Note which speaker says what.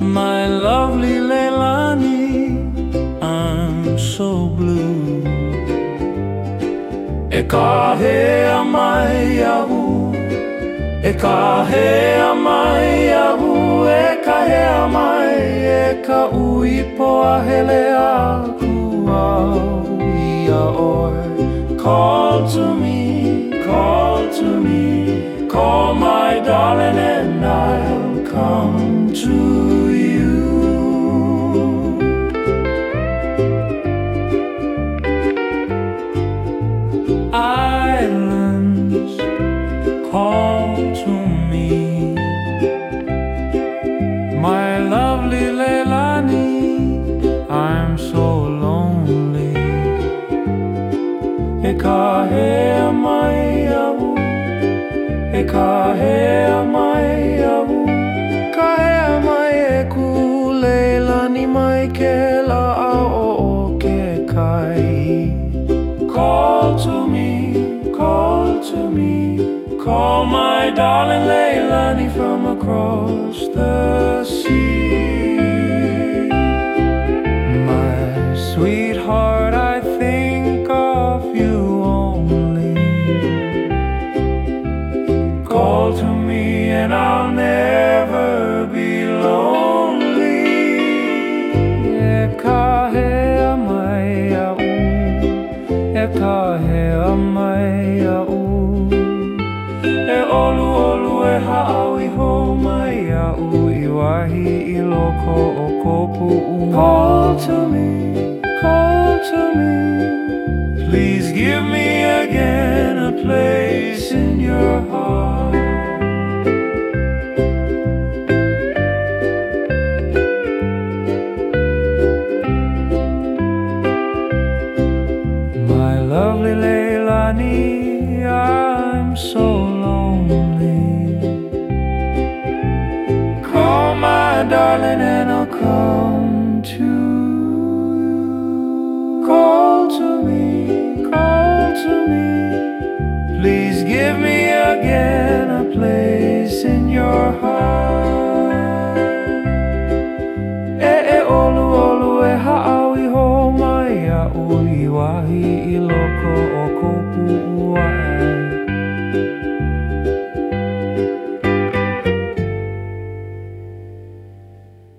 Speaker 1: My lovely Leilani, I'm so blue. E ka hea mai ahu, e ka hea mai ahu, e ka hea mai, e ka uipo a hele aku au ia oi. Call to me, call to me, call my darling and I'll come to you. Islands call to me, my lovely Leilani, I'm so lonely. E ka hea mai ahu, e ka hea mai ahu, ka hea mai e ku Leilani mai ke la'o o ke kai. Call to me, call to me, call my darling Leilani from across the sea. My sweetheart, I think of you only. Call to me and I'll never be lonely. E ka hea mai ahu, e ka hea mai ahu, e olu olu e ha'awi ho mai ahu, I wahi I loko o kopu'u. Call to me, call to me, please give me again a place in your heart. My lovely Leilani, I'm so lonely. Call my darling and I'll come to you. Call